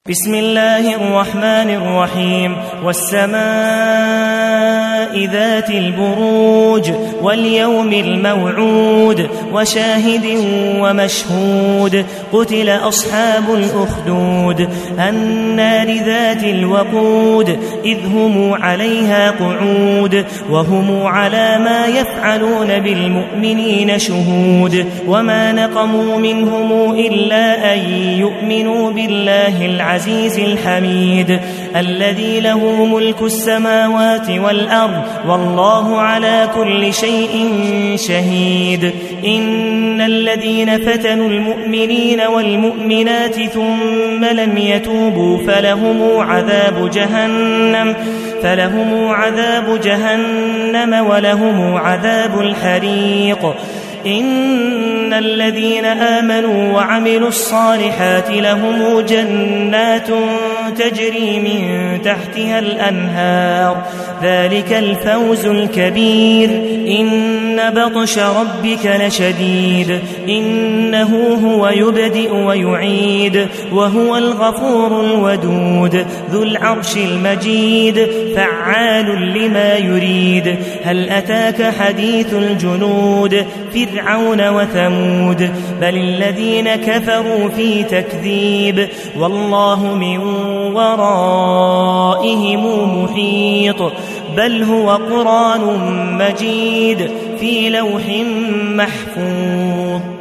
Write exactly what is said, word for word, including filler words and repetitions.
بسم الله الرحمن الرحيم والسماء ذات البروج واليوم الموعود وشاهد ومشهود قتل أصحاب الأخدود النار ذات الوقود إذ هم عليها قعود وهم على ما يفعلون بالمؤمنين شهود وما نقموا منهم إلا أن يؤمنوا بالله العزيز العزيز الحميد الذي له ملك السماوات والأرض والله على كل شيء شهيد إن الذين فتنوا المؤمنين والمؤمنات ثم لم يتوبوا فلهم عذاب جهنم فلهم عذاب جهنم ولهم عذاب الحريق إن الذين آمنوا وعملوا الصالحات لهم جنات تجري من تحتها الأنهار ذلك الفوز الكبير إن بطش ربك لشديد إنه هو يبدئ ويعيد وهو الغفور الودود ذو العرش المجيد فعال لما يريد هل أتاك حديث الجنود فرعون وثمود بل الذين كفروا في تكذيب والله من ورائهم محيط بل هو قرآن مجيد في لوح محفوظ.